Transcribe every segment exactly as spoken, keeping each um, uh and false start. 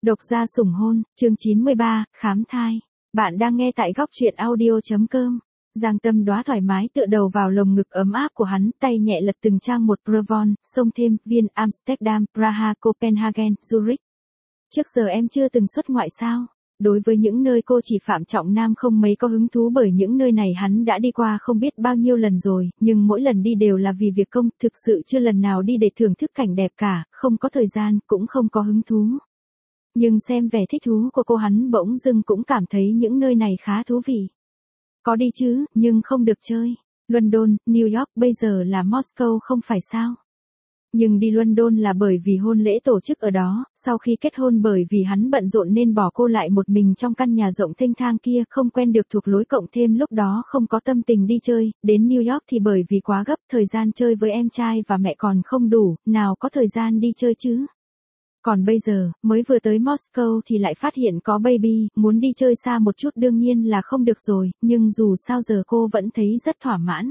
Độc gia sủng hôn, chương chín mươi ba, khám thai. Bạn đang nghe tại góc truyện audio.com. Giang Tâm Đóa thoải mái tựa đầu vào lồng ngực ấm áp của hắn, tay nhẹ lật từng trang một Provence, sông thêm, Viên, Amsterdam, Praha, Copenhagen, Zurich. Trước giờ em chưa từng xuất ngoại sao? Đối với những nơi cô chỉ Phạm Trọng Nam không mấy có hứng thú bởi những nơi này hắn đã đi qua không biết bao nhiêu lần rồi, nhưng mỗi lần đi đều là vì việc công, thực sự chưa lần nào đi để thưởng thức cảnh đẹp cả, không có thời gian, cũng không có hứng thú. Nhưng xem vẻ thích thú của cô hắn bỗng dưng cũng cảm thấy những nơi này khá thú vị. Có đi chứ, nhưng không được chơi. London, New York bây giờ là Moscow không phải sao? Nhưng đi London là bởi vì hôn lễ tổ chức ở đó, sau khi kết hôn bởi vì hắn bận rộn nên bỏ cô lại một mình trong căn nhà rộng thênh thang kia, không quen được thuộc lối cộng thêm lúc đó không có tâm tình đi chơi, đến New York thì bởi vì quá gấp, thời gian chơi với em trai và mẹ còn không đủ, nào có thời gian đi chơi chứ. Còn bây giờ, mới vừa tới Moscow thì lại phát hiện có baby, muốn đi chơi xa một chút đương nhiên là không được rồi, nhưng dù sao giờ cô vẫn thấy rất thỏa mãn.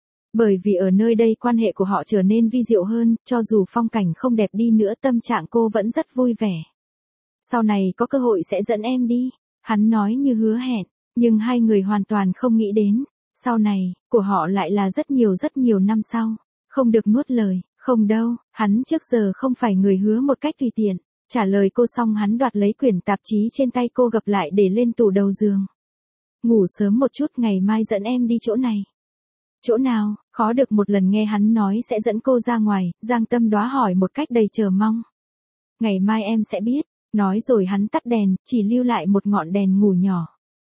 Bởi vì ở nơi đây quan hệ của họ trở nên vi diệu hơn, cho dù phong cảnh không đẹp đi nữa tâm trạng cô vẫn rất vui vẻ. Sau này có cơ hội sẽ dẫn em đi, hắn nói như hứa hẹn, nhưng hai người hoàn toàn không nghĩ đến, sau này, của họ lại là rất nhiều rất nhiều năm sau, không được nuốt lời. Không đâu, hắn trước giờ không phải người hứa một cách tùy tiện. Trả lời cô xong hắn đoạt lấy quyển tạp chí trên tay cô gập lại để lên tủ đầu giường. Ngủ sớm một chút, ngày mai dẫn em đi chỗ này. Chỗ nào? Khó được một lần nghe hắn nói sẽ dẫn cô ra ngoài, Giang Tâm Đóa hỏi một cách đầy chờ mong. Ngày mai em sẽ biết, nói rồi hắn tắt đèn, chỉ lưu lại một ngọn đèn ngủ nhỏ.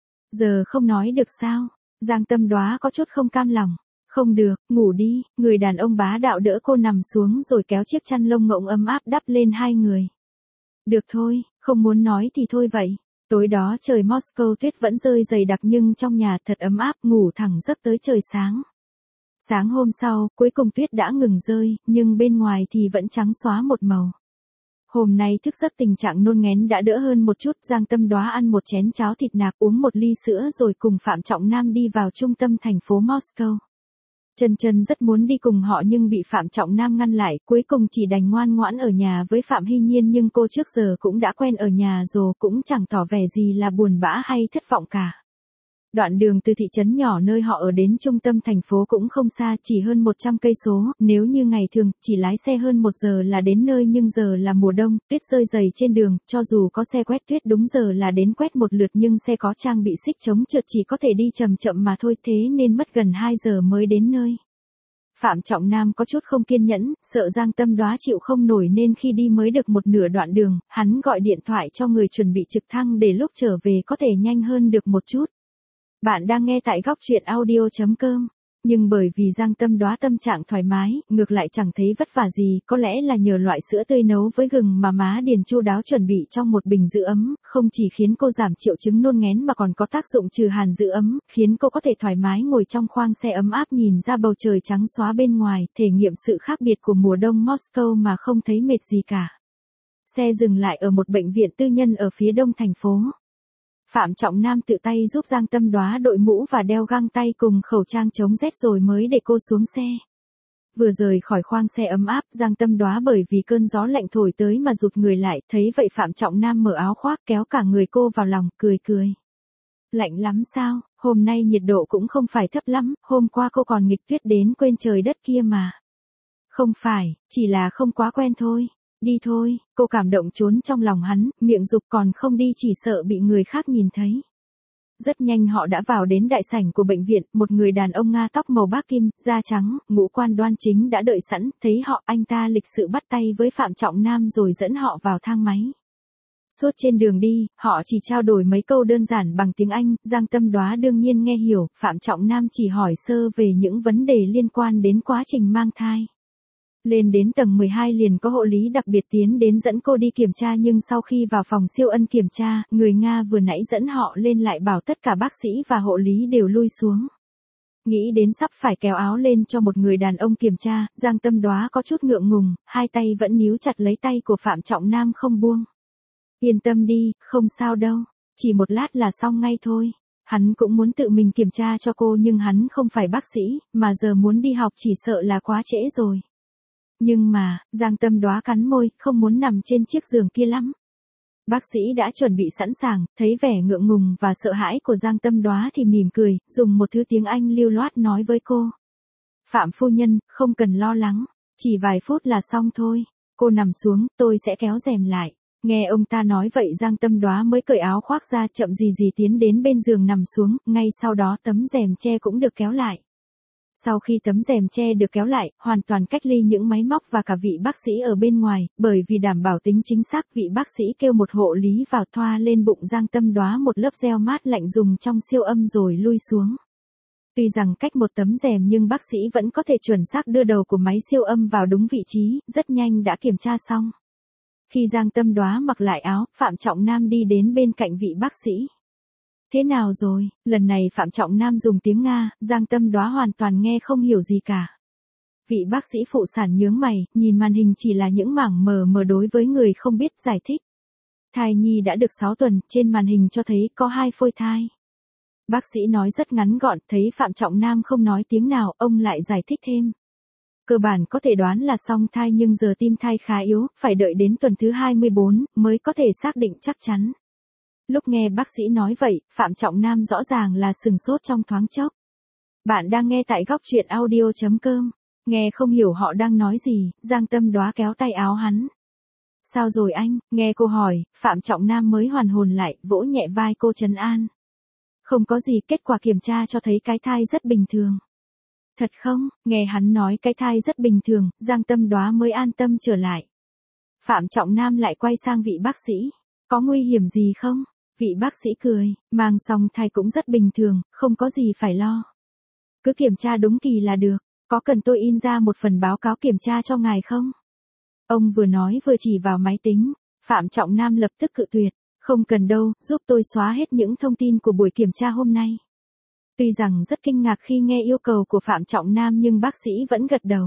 Giờ không nói được sao? Giang Tâm Đóa có chút không cam lòng. Không được, ngủ đi, người đàn ông bá đạo đỡ cô nằm xuống rồi kéo chiếc chăn lông ngỗng ấm áp đắp lên hai người. Được thôi, không muốn nói thì thôi vậy. Tối đó trời Moscow tuyết vẫn rơi dày đặc nhưng trong nhà thật ấm áp, ngủ thẳng giấc tới trời sáng. Sáng hôm sau, cuối cùng tuyết đã ngừng rơi, nhưng bên ngoài thì vẫn trắng xóa một màu. Hôm nay thức giấc tình trạng nôn nghén đã đỡ hơn một chút, Giang Tâm Đóa ăn một chén cháo thịt nạc, uống một ly sữa rồi cùng Phạm Trọng Nam đi vào trung tâm thành phố Moscow. Trần Trần rất muốn đi cùng họ nhưng bị Phạm Trọng Nam ngăn lại, cuối cùng chỉ đành ngoan ngoãn ở nhà với Phạm Hy Nhiên, nhưng cô trước giờ cũng đã quen ở nhà rồi, cũng chẳng tỏ vẻ gì là buồn bã hay thất vọng cả. Đoạn đường từ thị trấn nhỏ nơi họ ở đến trung tâm thành phố cũng không xa, chỉ hơn một trăm cây số, nếu như ngày thường, chỉ lái xe hơn một giờ là đến nơi, nhưng giờ là mùa đông, tuyết rơi dày trên đường, cho dù có xe quét tuyết đúng giờ là đến quét một lượt nhưng xe có trang bị xích chống trượt chỉ có thể đi chậm chậm mà thôi, thế nên mất gần hai giờ mới đến nơi. Phạm Trọng Nam có chút không kiên nhẫn, sợ Giang Tâm Đóa chịu không nổi nên khi đi mới được một nửa đoạn đường, hắn gọi điện thoại cho người chuẩn bị trực thăng để lúc trở về có thể nhanh hơn được một chút. Bạn đang nghe tại góc truyện audio.com. Nhưng bởi vì Giang Tâm Đóa tâm trạng thoải mái, ngược lại chẳng thấy vất vả gì, có lẽ là nhờ loại sữa tươi nấu với gừng mà má Điền chu đáo chuẩn bị trong một bình giữ ấm, không chỉ khiến cô giảm triệu chứng nôn nghén mà còn có tác dụng trừ hàn giữ ấm, khiến cô có thể thoải mái ngồi trong khoang xe ấm áp nhìn ra bầu trời trắng xóa bên ngoài, thể nghiệm sự khác biệt của mùa đông Moscow mà không thấy mệt gì cả. Xe dừng lại ở một bệnh viện tư nhân ở phía đông thành phố. Phạm Trọng Nam tự tay giúp Giang Tâm Đóa đội mũ và đeo găng tay cùng khẩu trang chống rét rồi mới để cô xuống xe. Vừa rời khỏi khoang xe ấm áp, Giang Tâm Đóa bởi vì cơn gió lạnh thổi tới mà rụt người lại, thấy vậy Phạm Trọng Nam mở áo khoác kéo cả người cô vào lòng, cười cười. Lạnh lắm sao, hôm nay nhiệt độ cũng không phải thấp lắm, hôm qua cô còn nghịch tuyết đến quên trời đất kia mà. Không phải, chỉ là không quá quen thôi. Đi thôi, cô cảm động trốn trong lòng hắn, miệng dục còn không đi chỉ sợ bị người khác nhìn thấy. Rất nhanh họ đã vào đến đại sảnh của bệnh viện, một người đàn ông Nga tóc màu bác kim, da trắng, ngũ quan đoan chính đã đợi sẵn, thấy họ anh ta lịch sự bắt tay với Phạm Trọng Nam rồi dẫn họ vào thang máy. Suốt trên đường đi, họ chỉ trao đổi mấy câu đơn giản bằng tiếng Anh, Giang Tâm Đóa đương nhiên nghe hiểu, Phạm Trọng Nam chỉ hỏi sơ về những vấn đề liên quan đến quá trình mang thai. Lên đến tầng mười hai liền có hộ lý đặc biệt tiến đến dẫn cô đi kiểm tra, nhưng sau khi vào phòng siêu ân kiểm tra, người Nga vừa nãy dẫn họ lên lại bảo tất cả bác sĩ và hộ lý đều lui xuống. Nghĩ đến sắp phải kéo áo lên cho một người đàn ông kiểm tra, Giang Tâm Đóa có chút ngượng ngùng, hai tay vẫn níu chặt lấy tay của Phạm Trọng Nam không buông. Yên tâm đi, không sao đâu, chỉ một lát là xong ngay thôi. Hắn cũng muốn tự mình kiểm tra cho cô nhưng hắn không phải bác sĩ, mà giờ muốn đi học chỉ sợ là quá trễ rồi. Nhưng mà, Giang Tâm Đóa cắn môi, không muốn nằm trên chiếc giường kia lắm. Bác sĩ đã chuẩn bị sẵn sàng, thấy vẻ ngượng ngùng và sợ hãi của Giang Tâm Đoá thì mỉm cười, dùng một thứ tiếng Anh lưu loát nói với cô. Phạm phu nhân, không cần lo lắng, chỉ vài phút là xong thôi. Cô nằm xuống, tôi sẽ kéo rèm lại. Nghe ông ta nói vậy Giang Tâm Đoá mới cởi áo khoác ra, chậm gì gì tiến đến bên giường nằm xuống, ngay sau đó tấm rèm che cũng được kéo lại. Sau khi tấm rèm che được kéo lại, hoàn toàn cách ly những máy móc và cả vị bác sĩ ở bên ngoài, bởi vì đảm bảo tính chính xác, vị bác sĩ kêu một hộ lý vào thoa lên bụng Giang Tâm Đoá một lớp gel mát lạnh dùng trong siêu âm rồi lui xuống. Tuy rằng cách một tấm rèm nhưng bác sĩ vẫn có thể chuẩn xác đưa đầu của máy siêu âm vào đúng vị trí, rất nhanh đã kiểm tra xong. Khi Giang Tâm Đoá mặc lại áo, Phạm Trọng Nam đi đến bên cạnh vị bác sĩ. Thế nào rồi? Lần này Phạm Trọng Nam dùng tiếng Nga, Giang Tâm Đoá hoàn toàn nghe không hiểu gì cả. Vị bác sĩ phụ sản nhướng mày, nhìn màn hình chỉ là những mảng mờ mờ đối với người không biết, giải thích. Thai nhi đã được sáu tuần, trên màn hình cho thấy có hai phôi thai. Bác sĩ nói rất ngắn gọn, thấy Phạm Trọng Nam không nói tiếng nào, ông lại giải thích thêm. Cơ bản có thể đoán là song thai nhưng giờ tim thai khá yếu, phải đợi đến tuần thứ hai mươi bốn mới có thể xác định chắc chắn. Lúc nghe bác sĩ nói vậy, Phạm Trọng Nam rõ ràng là sừng sốt trong thoáng chốc. Bạn đang nghe tại góc truyện audio chấm com. Nghe không hiểu họ đang nói gì, Giang Tâm Đoá kéo tay áo hắn. Sao rồi anh? Nghe cô hỏi, Phạm Trọng Nam mới hoàn hồn lại, vỗ nhẹ vai cô trấn an. Không có gì, kết quả kiểm tra cho thấy cái thai rất bình thường. Thật không? Nghe hắn nói cái thai rất bình thường, Giang Tâm Đoá mới an tâm trở lại. Phạm Trọng Nam lại quay sang vị bác sĩ. Có nguy hiểm gì không? Vị bác sĩ cười, mang song thai cũng rất bình thường, không có gì phải lo. Cứ kiểm tra đúng kỳ là được, có cần tôi in ra một phần báo cáo kiểm tra cho ngài không? Ông vừa nói vừa chỉ vào máy tính, Phạm Trọng Nam lập tức cự tuyệt, không cần đâu, giúp tôi xóa hết những thông tin của buổi kiểm tra hôm nay. Tuy rằng rất kinh ngạc khi nghe yêu cầu của Phạm Trọng Nam nhưng bác sĩ vẫn gật đầu.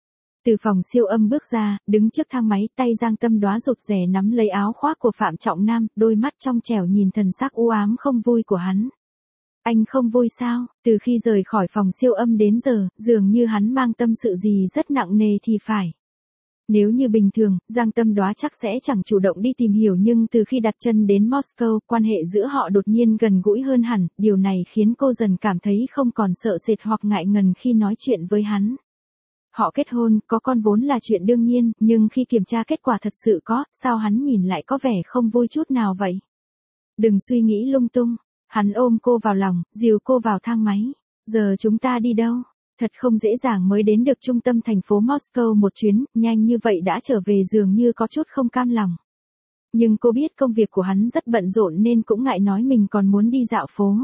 Từ phòng siêu âm bước ra, đứng trước thang máy, tay Giang Tâm Đoá rụt rè nắm lấy áo khoác của Phạm Trọng Nam, đôi mắt trong trẻo nhìn thần sắc u ám không vui của hắn. Anh không vui sao? Từ khi rời khỏi phòng siêu âm đến giờ, dường như hắn mang tâm sự gì rất nặng nề thì phải. Nếu như bình thường, Giang Tâm Đoá chắc sẽ chẳng chủ động đi tìm hiểu nhưng từ khi đặt chân đến Moscow, quan hệ giữa họ đột nhiên gần gũi hơn hẳn, điều này khiến cô dần cảm thấy không còn sợ sệt hoặc ngại ngần khi nói chuyện với hắn. Họ kết hôn, có con vốn là chuyện đương nhiên, nhưng khi kiểm tra kết quả thật sự có, sao hắn nhìn lại có vẻ không vui chút nào vậy? Đừng suy nghĩ lung tung. Hắn ôm cô vào lòng, dìu cô vào thang máy. Giờ chúng ta đi đâu? Thật không dễ dàng mới đến được trung tâm thành phố Moscow một chuyến, nhanh như vậy đã trở về dường như có chút không cam lòng. Nhưng cô biết công việc của hắn rất bận rộn nên cũng ngại nói mình còn muốn đi dạo phố.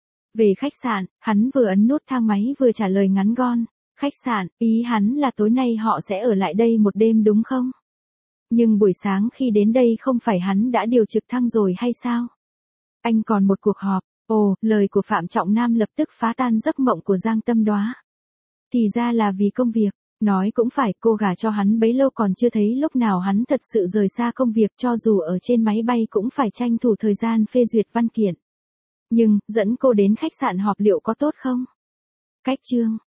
Về khách sạn, hắn vừa ấn nút thang máy vừa trả lời ngắn gọn. Khách sạn, ý hắn là tối nay họ sẽ ở lại đây một đêm đúng không? Nhưng buổi sáng khi đến đây không phải hắn đã điều trực thăng rồi hay sao? Anh còn một cuộc họp. Ồ, lời của Phạm Trọng Nam lập tức phá tan giấc mộng của Giang Tâm Đoá. Thì ra là vì công việc. Nói cũng phải, cô gả cho hắn bấy lâu còn chưa thấy lúc nào hắn thật sự rời xa công việc, cho dù ở trên máy bay cũng phải tranh thủ thời gian phê duyệt văn kiện. Nhưng, dẫn cô đến khách sạn họp liệu có tốt không? Cách chương